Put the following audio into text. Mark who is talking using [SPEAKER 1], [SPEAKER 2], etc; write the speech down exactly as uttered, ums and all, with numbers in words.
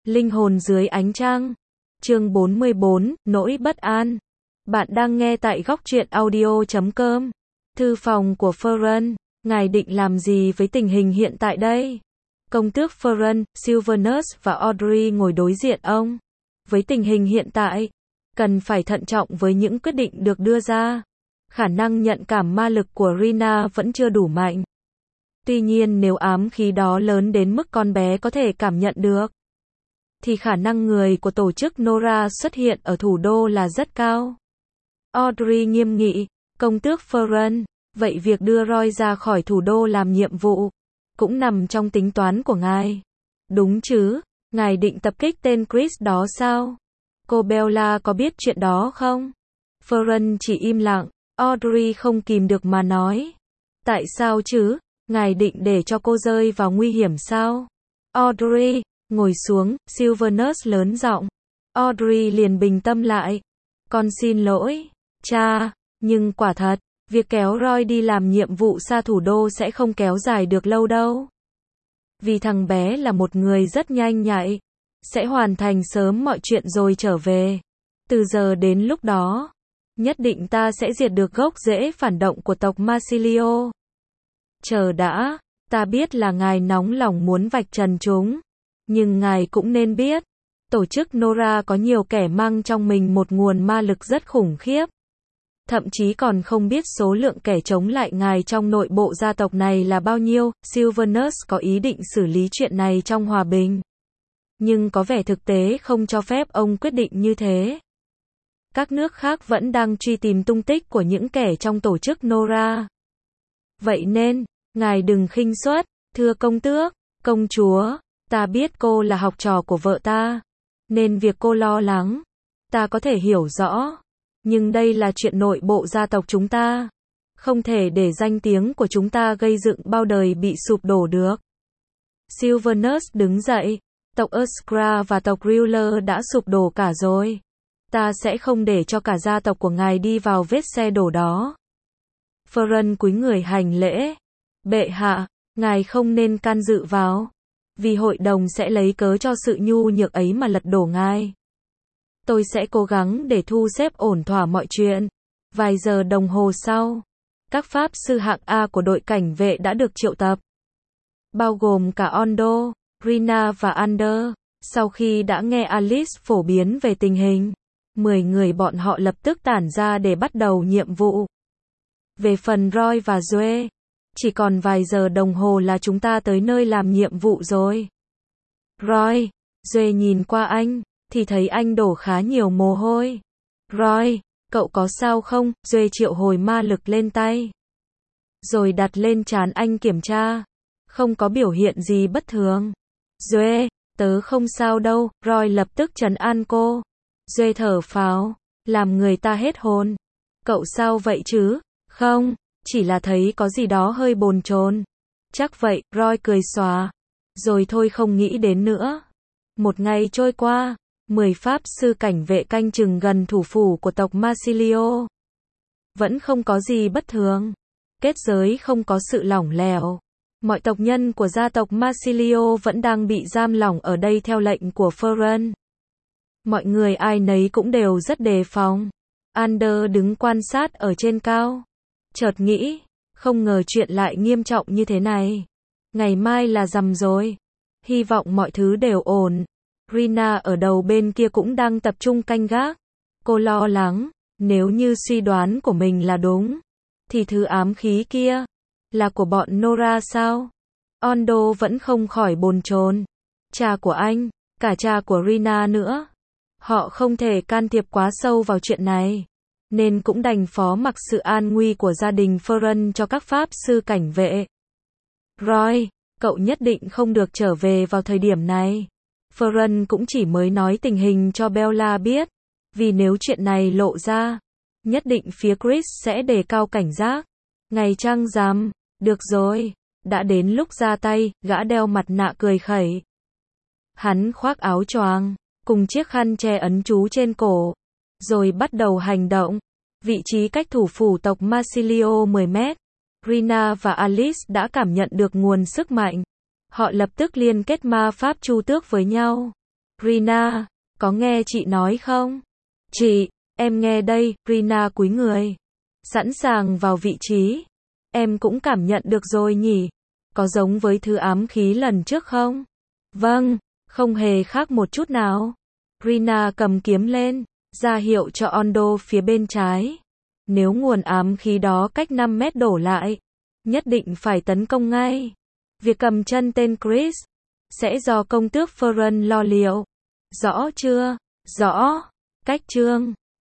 [SPEAKER 1] Linh hồn dưới ánh trăng. Chương bốn mươi bốn, nỗi bất an. Bạn đang nghe tại góc truyện audio chấm com. Thư phòng của Ferran, ngài định làm gì với tình hình hiện tại đây? Công tước Ferran, Silvanus và Audrey ngồi đối diện ông. Với tình hình hiện tại, cần phải thận trọng với những quyết định được đưa ra. Khả năng nhận cảm ma lực của Rina vẫn chưa đủ mạnh. Tuy nhiên nếu ám khí đó lớn đến mức con bé có thể cảm nhận được, thì khả năng người của tổ chức Nora xuất hiện ở thủ đô là rất cao. Audrey nghiêm nghị, công tước Ferran, vậy việc đưa Roy ra khỏi thủ đô làm nhiệm vụ, cũng nằm trong tính toán của ngài. Đúng chứ, ngài định tập kích tên Chris đó sao? Cô Bella có biết chuyện đó không? Ferran chỉ im lặng, Audrey không kìm được mà nói. Tại sao chứ? Ngài định để cho cô rơi vào nguy hiểm sao? Audrey, ngồi xuống, Silvanus lớn giọng. Audrey liền bình tâm lại. Con xin lỗi, cha, nhưng quả thật, việc kéo Roy đi làm nhiệm vụ xa thủ đô sẽ không kéo dài được lâu đâu. Vì thằng bé là một người rất nhanh nhạy, sẽ hoàn thành sớm mọi chuyện rồi trở về. Từ giờ đến lúc đó, nhất định ta sẽ diệt được gốc rễ phản động của tộc Marsilio. Chờ đã, ta biết là ngài nóng lòng muốn vạch trần chúng. Nhưng ngài cũng nên biết, tổ chức Nora có nhiều kẻ mang trong mình một nguồn ma lực rất khủng khiếp. Thậm chí còn không biết số lượng kẻ chống lại ngài trong nội bộ gia tộc này là bao nhiêu. Silvanus có ý định xử lý chuyện này trong hòa bình. Nhưng có vẻ thực tế không cho phép ông quyết định như thế. Các nước khác vẫn đang truy tìm tung tích của những kẻ trong tổ chức Nora. Vậy nên, ngài đừng khinh suất, thưa công tước, công chúa. Ta biết cô là học trò của vợ ta, nên việc cô lo lắng, ta có thể hiểu rõ. Nhưng đây là chuyện nội bộ gia tộc chúng ta. Không thể để danh tiếng của chúng ta gây dựng bao đời bị sụp đổ được. Silvanus đứng dậy. Tộc Uskra và tộc Ruler đã sụp đổ cả rồi. Ta sẽ không để cho cả gia tộc của ngài đi vào vết xe đổ đó. Ferran cúi người hành lễ. Bệ hạ, ngài không nên can dự vào. Vì hội đồng sẽ lấy cớ cho sự nhu nhược ấy mà lật đổ ngài. Tôi sẽ cố gắng để thu xếp ổn thỏa mọi chuyện. Vài giờ đồng hồ sau, các pháp sư hạng A của đội cảnh vệ đã được triệu tập. Bao gồm cả Ondo, Rina và Ander. Sau khi đã nghe Alice phổ biến về tình hình, mười người bọn họ lập tức tản ra để bắt đầu nhiệm vụ. Về phần Roy và Joe, chỉ còn vài giờ đồng hồ là chúng ta tới nơi làm nhiệm vụ rồi. Roy, Joe nhìn qua anh, thì thấy anh đổ khá nhiều mồ hôi. Roy, cậu có sao không? Joe triệu hồi ma lực lên tay, rồi đặt lên trán anh kiểm tra. Không có biểu hiện gì bất thường. Joe, tớ không sao đâu. Roy lập tức trấn an cô. Joe thở phào, làm người ta hết hồn. Cậu sao vậy chứ? Không, chỉ là thấy có gì đó hơi bồn chồn. Chắc vậy, Roy cười xòa. Rồi thôi không nghĩ đến nữa. Một ngày trôi qua, mười pháp sư cảnh vệ canh chừng gần thủ phủ của tộc Marsilio. Vẫn không có gì bất thường. Kết giới không có sự lỏng lẻo. Mọi tộc nhân của gia tộc Marsilio vẫn đang bị giam lỏng ở đây theo lệnh của Ferran. Mọi người ai nấy cũng đều rất đề phòng. Ander đứng quan sát ở trên cao. Chợt nghĩ, không ngờ chuyện lại nghiêm trọng như thế này. Ngày mai là rằm rồi. Hy vọng mọi thứ đều ổn. Rina ở đầu bên kia cũng đang tập trung canh gác. Cô lo lắng, nếu như suy đoán của mình là đúng, thì thứ ám khí kia là của bọn Nora sao? Ondo vẫn không khỏi bồn chồn. Cha của anh, cả cha của Rina nữa. Họ không thể can thiệp quá sâu vào chuyện này, nên cũng đành phó mặc sự an nguy của gia đình Ferran cho các pháp sư cảnh vệ. Roy, cậu nhất định không được trở về vào thời điểm này. Ferran cũng chỉ mới nói tình hình cho Bella biết, vì nếu chuyện này lộ ra, nhất định phía Chris sẽ đề cao cảnh giác. Ngày trăng rằm, được rồi, đã đến lúc ra tay. Gã đeo mặt nạ cười khẩy. Hắn khoác áo choàng, cùng chiếc khăn che ấn chú trên cổ, rồi bắt đầu hành động. Vị trí cách thủ phủ tộc Marsilio mười mét. Rina và Alice đã cảm nhận được nguồn sức mạnh. Họ lập tức liên kết ma pháp chu tước với nhau. Rina, có nghe chị nói không? Chị, em nghe đây, Rina cúi người. Sẵn sàng vào vị trí. Em cũng cảm nhận được rồi nhỉ? Có giống với thứ ám khí lần trước không? Vâng, không hề khác một chút nào. Rina cầm kiếm lên, ra hiệu cho Ondo phía bên trái. Nếu nguồn ám khí đó cách năm mét đổ lại, nhất định phải tấn công ngay. Việc cầm chân tên Chris sẽ do công tước Ferran lo liệu. Rõ chưa? Rõ. Cách chương